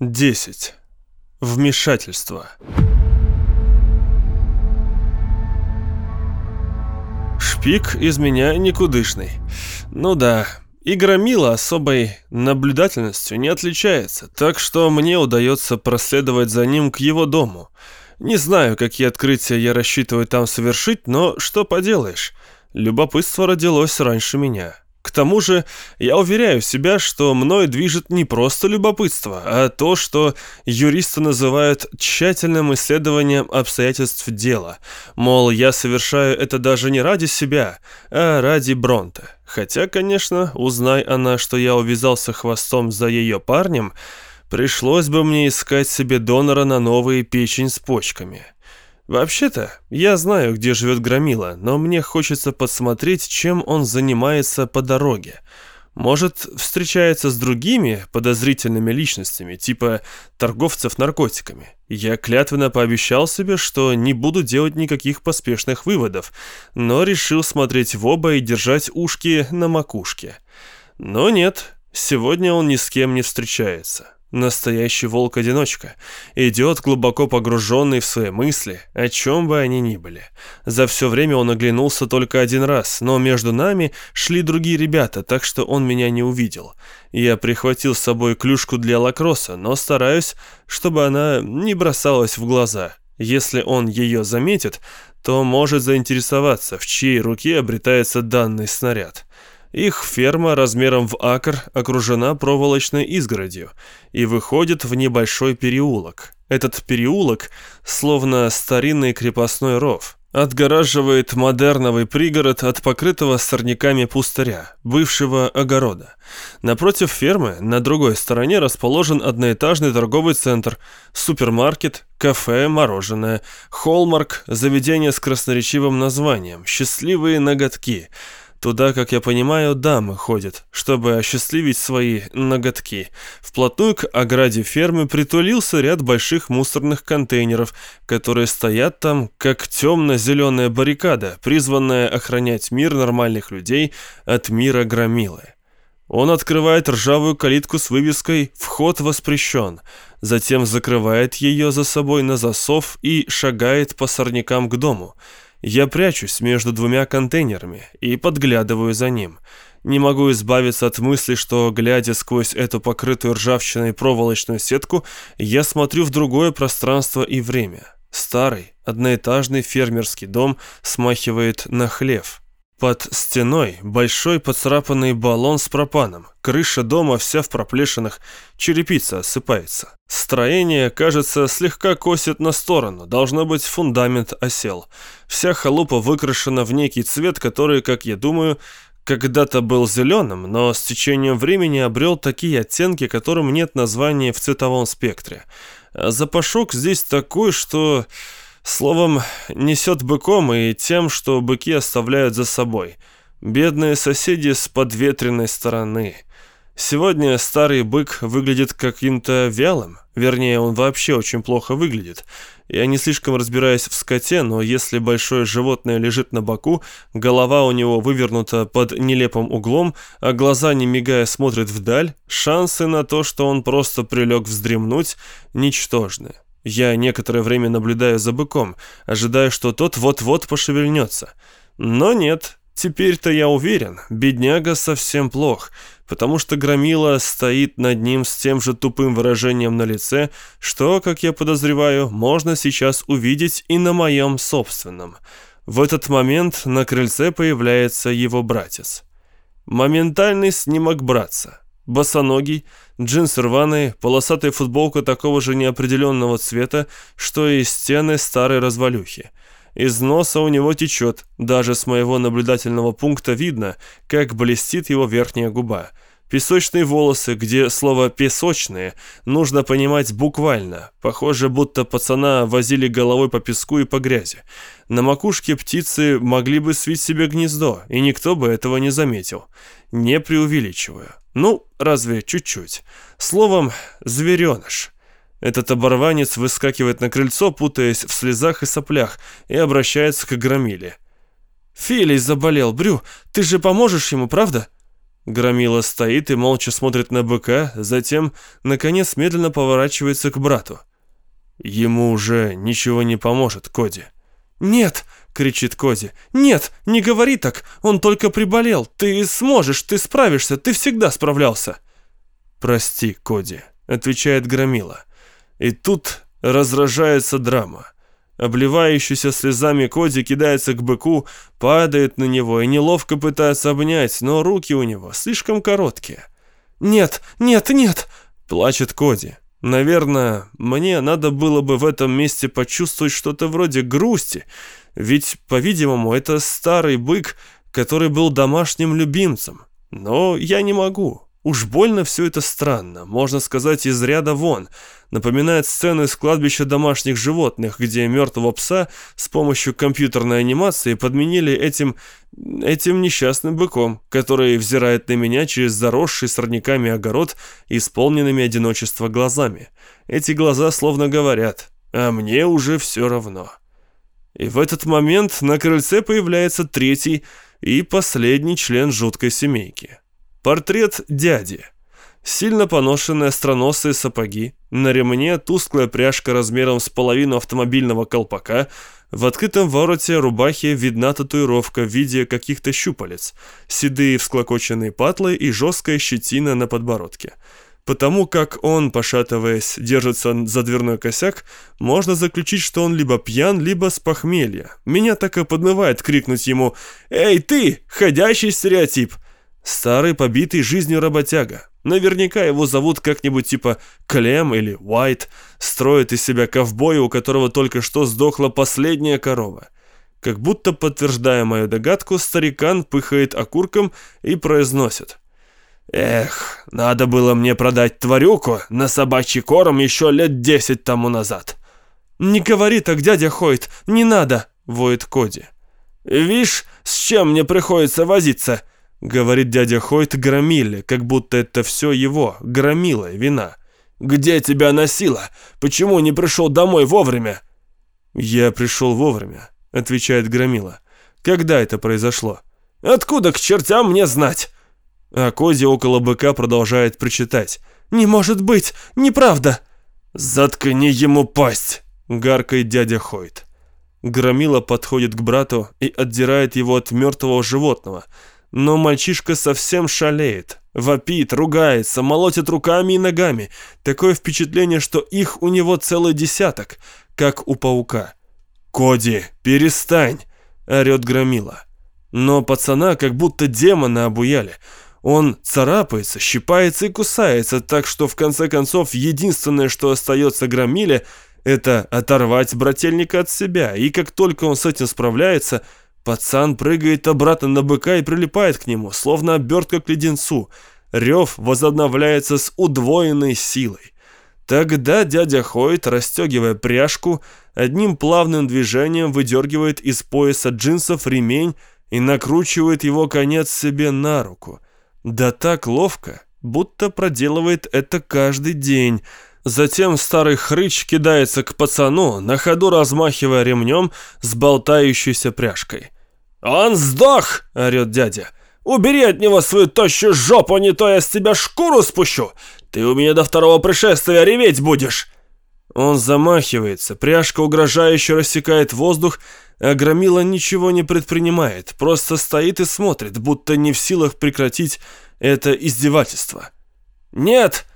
10. Вмешательство. Шпик из меня никудышный. Ну да, и Громила особой наблюдательностью не отличается, так что мне удается проследовать за ним к его дому. Не знаю, какие открытия я рассчитываю там совершить, но что поделаешь, любопытство родилось раньше меня. К тому же я уверяю себя, что мной движет не просто любопытство, а то, что юристы называют тщательным исследованием обстоятельств дела. Мол, я совершаю это даже не ради себя, а ради Бронте. Хотя, конечно, узнай она, что я увязался хвостом за ее парнем, пришлось бы мне искать себе донора на новые печень с почками. Вообще-то, я знаю, где живет Громила, но мне хочется подсмотреть, чем он занимается по дороге. Может, встречается с другими подозрительными личностями, типа торговцев наркотиками. Я клятвенно пообещал себе, что не буду делать никаких поспешных выводов, но решил смотреть в оба и держать ушки на макушке. Но нет, сегодня он ни с кем не встречается. Настоящий волк-одиночка. Идет глубоко погруженный в свои мысли, о чем бы они ни были. За все время он оглянулся только один раз, но между нами шли другие ребята, так что он меня не увидел. Я прихватил с собой клюшку для лакросса, но стараюсь, чтобы она не бросалась в глаза. Если он ее заметит, то может заинтересоваться, в чьей руке обретается данный снаряд. Их ферма размером в акр окружена проволочной изгородью и выходит в небольшой переулок. Этот переулок, словно старинный крепостной ров, отгораживает модерновый пригород от покрытого сорняками пустыря, бывшего огорода. Напротив фермы, на другой стороне, расположен одноэтажный торговый центр, супермаркет, кафе, мороженое, холмарк, заведение с красноречивым названием «Счастливые ноготки». Туда, как я понимаю, дамы ходят, чтобы осчастливить свои ноготки. Вплотную к ограде фермы притулился ряд больших мусорных контейнеров, которые стоят там, как темно-зеленая баррикада, призванная охранять мир нормальных людей от мира Громилы. Он открывает ржавую калитку с вывеской «Вход воспрещен», затем закрывает ее за собой на засов и шагает по сорнякам к дому. Я прячусь между двумя контейнерами и подглядываю за ним. Не могу избавиться от мысли, что, глядя сквозь эту покрытую ржавчиной проволочную сетку, я смотрю в другое пространство и время. Старый, одноэтажный фермерский дом смахивает на хлев. Под стеной большой поцарапанный баллон с пропаном. Крыша дома вся в проплешинах, черепица осыпается. Строение, кажется, слегка косит на сторону, должно быть, фундамент осел. Вся халупа выкрашена в некий цвет, который, как я думаю, когда-то был зеленым, но с течением времени обрел такие оттенки, которым нет названия в цветовом спектре. А запашок здесь такой, что... Словом, несет быком и тем, что быки оставляют за собой. Бедные соседи с подветренной стороны. Сегодня старый бык выглядит каким-то вялым. Вернее, он вообще очень плохо выглядит. Я не слишком разбираюсь в скоте, но если большое животное лежит на боку, голова у него вывернута под нелепым углом, а глаза, не мигая, смотрят вдаль, шансы на то, что он просто прилег вздремнуть, ничтожны. Я некоторое время наблюдаю за быком, ожидая, что тот вот-вот пошевельнется. Но нет, теперь-то я уверен, бедняга совсем плох, потому что Громила стоит над ним с тем же тупым выражением на лице, что, как я подозреваю, можно сейчас увидеть и на моем собственном. В этот момент на крыльце появляется его братец. Моментальный снимок братца. Босоногий, джинсы рваные, полосатая футболка такого же неопределенного цвета, что и стены старой развалюхи. Из носа у него течет, даже с моего наблюдательного пункта видно, как блестит его верхняя губа. Песочные волосы, где слово «песочные» нужно понимать буквально. Похоже, будто пацана возили головой по песку и по грязи. На макушке птицы могли бы свить себе гнездо, и никто бы этого не заметил. Не преувеличиваю. Ну, разве чуть-чуть. Словом, звереныш. Этот оборванец выскакивает на крыльцо, путаясь в слезах и соплях, и обращается к Громиле. «Филий заболел, Брю, ты же поможешь ему, правда?» Громила стоит и молча смотрит на быка, затем, наконец, медленно поворачивается к брату. Ему уже ничего не поможет, Коди. «Нет!» — кричит Коди. «Нет, не говори так, он только приболел. Ты сможешь, ты справишься, ты всегда справлялся». «Прости, Коди», — отвечает Громила. И тут разражается драма. Обливающийся слезами Коди кидается к быку, падает на него и неловко пытается обнять, но руки у него слишком короткие. «Нет, нет, нет!» — плачет Коди. Наверное, мне надо было бы в этом месте почувствовать что-то вроде грусти, ведь, по-видимому, это старый бык, который был домашним любимцем. Но я не могу. Уж больно все это странно, можно сказать, из ряда вон. Напоминает сцены с кладбища домашних животных, где мертвого пса с помощью компьютерной анимации подменили этим несчастным быком, который взирает на меня через заросший сорняками огород, исполненными одиночества глазами. Эти глаза словно говорят: «А мне уже все равно». И в этот момент на крыльце появляется третий и последний член жуткой семейки. Портрет дяди. Сильно поношенные остроносые сапоги, на ремне тусклая пряжка размером с половину автомобильного колпака, в открытом вороте рубахи видна татуировка в виде каких-то щупалец, седые всклокоченные патлы и жесткая щетина на подбородке. Потому как он, пошатываясь, держится за дверной косяк, можно заключить, что он либо пьян, либо с похмелья. Меня так и подмывает крикнуть ему: «Эй, ты, ходячий стереотип!» Старый, побитый жизнью работяга. Наверняка его зовут как-нибудь типа Клем или Уайт. Строит из себя ковбоя, у которого только что сдохла последняя корова. Как будто подтверждая мою догадку, старикан пыхает окурком и произносит: «Эх, надо было мне продать тварюку на собачий корм еще лет 10 тому назад». «Не говори так, дядя Хойт, не надо», — воет Коди. «Вишь, с чем мне приходится возиться?» — говорит дядя Хойт Громиле, как будто это все его, Громила, вина. «Где тебя носило? Почему не пришел домой вовремя?» «Я пришел вовремя», — отвечает Громила. «Когда это произошло?» «Откуда к чертям мне знать?» А Коди около быка продолжает причитать: «Не может быть, неправда!» «Заткни ему пасть!» — гаркает дядя Хойт. Громила подходит к брату и отдирает его от мертвого животного. Но мальчишка совсем шалеет, вопит, ругается, молотит руками и ногами. Такое впечатление, что их у него целый десяток, как у паука. «Коди, перестань!» — орет Громила. Но пацана как будто демона обуяли. Он царапается, щипается и кусается, так что в конце концов единственное, что остается Громиле, это оторвать брательника от себя. И как только он с этим справляется, пацан прыгает обратно на быка и прилипает к нему, словно обертка к леденцу. Рев возобновляется с удвоенной силой. Тогда дядя Хойт, расстегивая пряжку, одним плавным движением выдергивает из пояса джинсов ремень и накручивает его конец себе на руку. Да так ловко, будто проделывает это каждый день. Затем старый хрыч кидается к пацану, на ходу размахивая ремнем с болтающейся пряжкой. «Он сдох!» — орет дядя. «Убери от него свою тощую жопу, не то я с тебя шкуру спущу! Ты у меня до второго пришествия реветь будешь!» Он замахивается, пряжка угрожающе рассекает воздух, а Громила ничего не предпринимает, просто стоит и смотрит, будто не в силах прекратить это издевательство. «Нет!»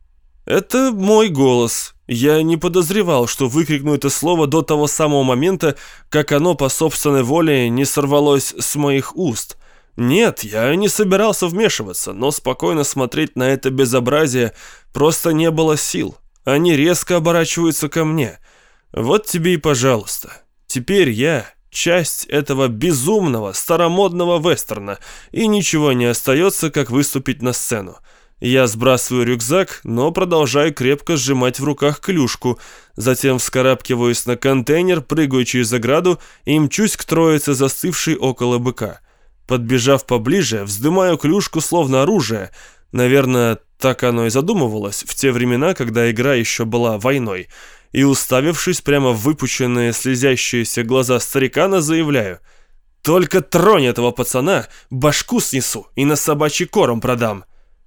Это мой голос. Я не подозревал, что выкрикну это слово до того самого момента, как оно по собственной воле не сорвалось с моих уст. Нет, я не собирался вмешиваться, но спокойно смотреть на это безобразие просто не было сил. Они резко оборачиваются ко мне. Вот тебе и пожалуйста. Теперь я часть этого безумного, старомодного вестерна, и ничего не остается, как выступить на сцену. Я сбрасываю рюкзак, но продолжаю крепко сжимать в руках клюшку, затем вскарабкиваюсь на контейнер, прыгаю через ограду и мчусь к троице, застывшей около быка. Подбежав поближе, вздымаю клюшку словно оружие. Наверное, так оно и задумывалось в те времена, когда игра еще была войной. И, уставившись прямо в выпученные слезящиеся глаза старикана, заявляю: Только тронь этого пацана, башку снесу и на собачий корм продам».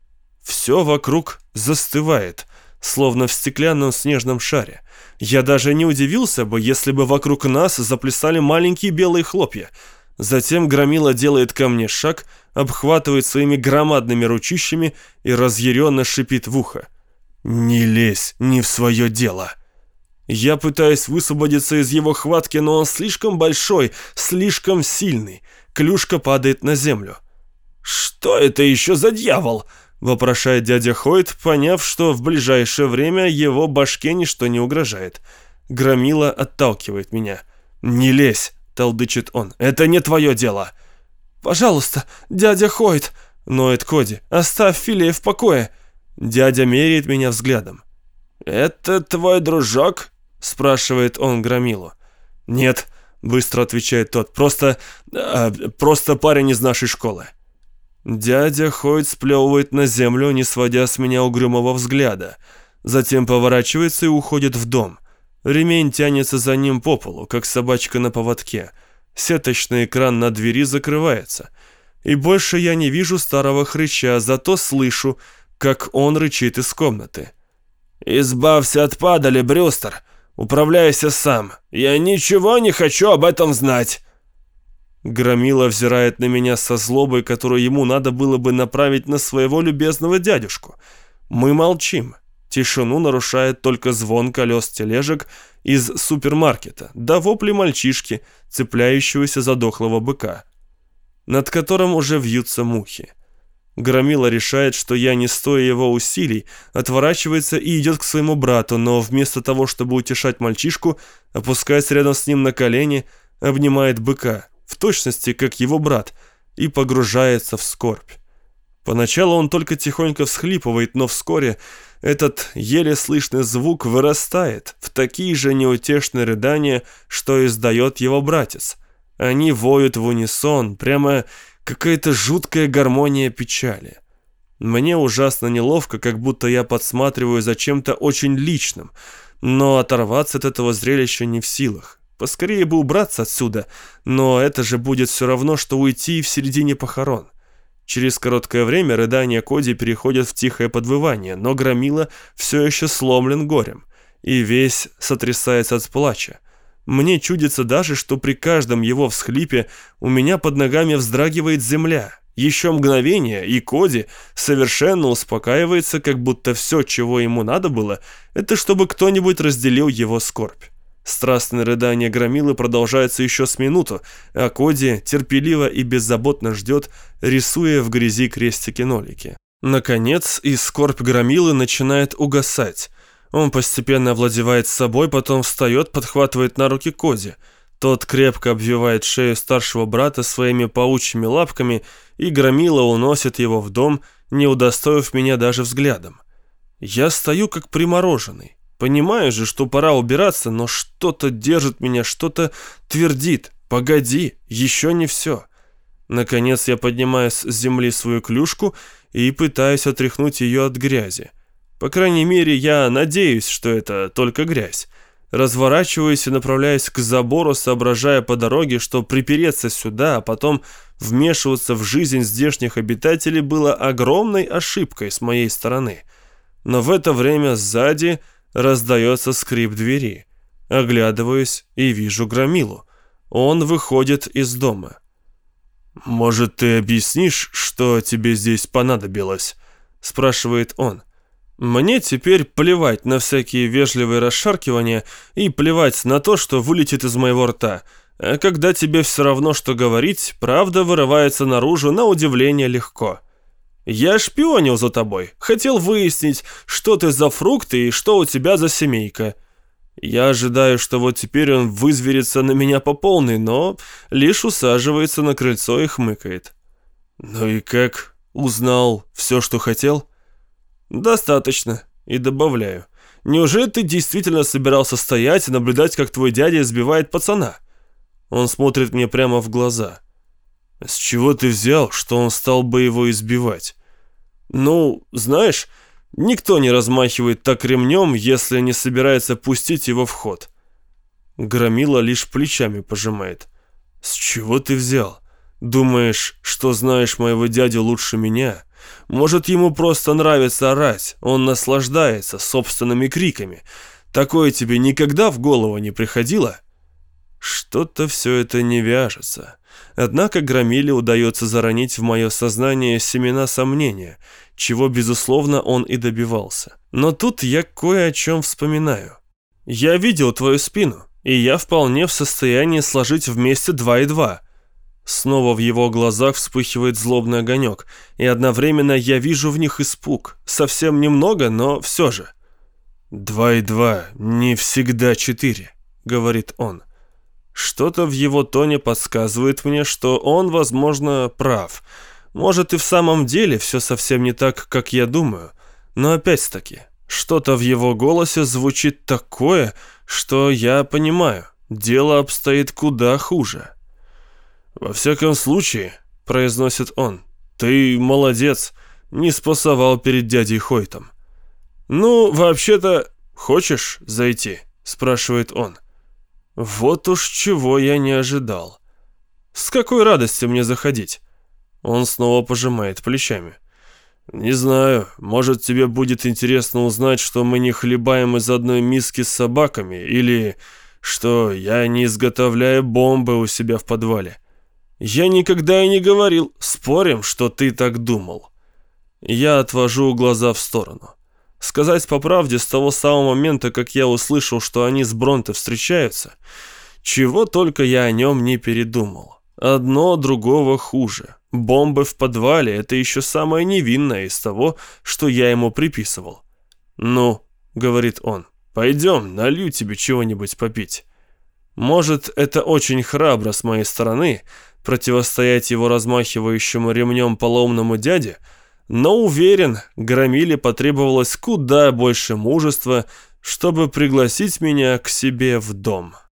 Все вокруг застывает, словно в стеклянном снежном шаре. Я даже не удивился бы, если бы вокруг нас заплясали маленькие белые хлопья. Затем Громила делает ко мне шаг, обхватывает своими громадными ручищами и разъяренно шипит в ухо: «Не лезь не в свое дело». Я пытаюсь высвободиться из его хватки, но он слишком большой, слишком сильный. Клюшка падает на землю. «Что это еще за дьявол?» — вопрошает дядя Хойт, поняв, что в ближайшее время его башке ничто не угрожает. Громила отталкивает меня. «Не лезь!» — толдычит он. «Это не твое дело!» «Пожалуйста, дядя Хойт!» — ноет Коди. «Оставь Филия в покое!» Дядя меряет меня взглядом. «Это твой дружок?» — спрашивает он Громилу. «Нет», — быстро отвечает тот, просто парень из нашей школы». Дядя Хойт сплевывает на землю, не сводя с меня угрюмого взгляда. Затем поворачивается и уходит в дом. Ремень тянется за ним по полу, как собачка на поводке. Сеточный экран на двери закрывается. И больше я не вижу старого хрыча, зато слышу, как он рычит из комнаты. «Избавься от падали, Брюстер! Управляйся сам! Я ничего не хочу об этом знать!» Громила взирает на меня со злобой, которую ему надо было бы направить на своего любезного дядюшку. Мы молчим. Тишину нарушает только звон колес тележек из супермаркета, да вопли мальчишки, цепляющегося за дохлого быка, над которым уже вьются мухи. Громила решает, что я, не стоя его усилий, отворачивается и идет к своему брату, но вместо того, чтобы утешать мальчишку, опускаясь рядом с ним на колени, обнимает быка, в точности, как его брат, и погружается в скорбь. Поначалу он только тихонько всхлипывает, но вскоре этот еле слышный звук вырастает в такие же неутешные рыдания, что издает его братец. Они воют в унисон, прямо какая-то жуткая гармония печали. Мне ужасно неловко, как будто я подсматриваю за чем-то очень личным, но оторваться от этого зрелища не в силах. Поскорее бы убраться отсюда, но это же будет все равно, что уйти в середине похорон. Через короткое время рыдания Коди переходят в тихое подвывание, но Громила все еще сломлен горем и весь сотрясается от плача. Мне чудится даже, что при каждом его всхлипе у меня под ногами вздрагивает земля. Еще мгновение, и Коди совершенно успокаивается, как будто все, чего ему надо было, это чтобы кто-нибудь разделил его скорбь. Страстное рыдание Громилы продолжается еще с минуту, а Коди терпеливо и беззаботно ждет, рисуя в грязи крестики-нолики. Наконец, и скорбь Громилы начинает угасать. Он постепенно овладевает собой, потом встает, подхватывает на руки Коди. Тот крепко обвивает шею старшего брата своими паучьими лапками, и Громила уносит его в дом, не удостоив меня даже взглядом. Я стою как примороженный. Понимаю же, что пора убираться, но что-то держит меня, что-то твердит. «Погоди, еще не все». Наконец я поднимаю с земли свою клюшку и пытаюсь отряхнуть ее от грязи. По крайней мере, я надеюсь, что это только грязь. Разворачиваюсь и направляюсь к забору, соображая по дороге, что припереться сюда, а потом вмешиваться в жизнь здешних обитателей было огромной ошибкой с моей стороны. Но в это время сзади раздается скрип двери. Оглядываюсь и вижу Громилу. Он выходит из дома. «Может, ты объяснишь, что тебе здесь понадобилось?» — спрашивает он. Мне теперь плевать на всякие вежливые расшаркивания и плевать на то, что вылетит из моего рта. А когда тебе все равно, что говорить, правда вырывается наружу на удивление легко. Я шпионил за тобой, хотел выяснить, что ты за фрукты и что у тебя за семейка. Я ожидаю, что вот теперь он вызверится на меня по полной, но лишь усаживается на крыльцо и хмыкает. «Ну и как? Узнал все, что хотел?» «Достаточно». И добавляю: «Неужели ты действительно собирался стоять и наблюдать, как твой дядя избивает пацана?» Он смотрит мне прямо в глаза. «С чего ты взял, что он стал бы его избивать?» «Ну, знаешь, никто не размахивает так ремнем, если не собирается пустить его в ход». Громила лишь плечами пожимает. «С чего ты взял? Думаешь, что знаешь моего дядю лучше меня? Может, ему просто нравится орать, он наслаждается собственными криками. Такое тебе никогда в голову не приходило?» Что-то все это не вяжется. Однако Громиле удается заронить в мое сознание семена сомнения, чего, безусловно, он и добивался. Но тут я кое о чем вспоминаю. «Я видел твою спину, и я вполне в состоянии сложить вместе 2 и 2. Снова в его глазах вспыхивает злобный огонек, и одновременно я вижу в них испуг. Совсем немного, но все же. 2 и 2 не всегда 4, говорит он. Что-то в его тоне подсказывает мне, что он, возможно, прав. Может, и в самом деле все совсем не так, как я думаю. Но опять-таки, что-то в его голосе звучит такое, что я понимаю, дело обстоит куда хуже. «Во всяком случае», — произносит он, — «ты молодец, не спасовал перед дядей Хойтом». «Ну, вообще-то, хочешь зайти?» — спрашивает он. Вот уж чего я не ожидал. «С какой радостью мне заходить?» Он снова пожимает плечами. «Не знаю, может, тебе будет интересно узнать, что мы не хлебаем из одной миски с собаками, или что я не изготовляю бомбы у себя в подвале. Я никогда и не говорил, спорим, что ты так думал». Я отвожу глаза в сторону. Сказать по правде, с того самого момента, как я услышал, что они с Бронте встречаются, чего только я о нем не передумал. Одно другого хуже. Бомбы в подвале — это еще самое невинное из того, что я ему приписывал. «Ну», — говорит он, — «пойдем, налью тебе чего-нибудь попить». Может, это очень храбро с моей стороны противостоять его размахивающему ремнем полоумному дяде, но уверен, Громиле потребовалось куда больше мужества, чтобы пригласить меня к себе в дом.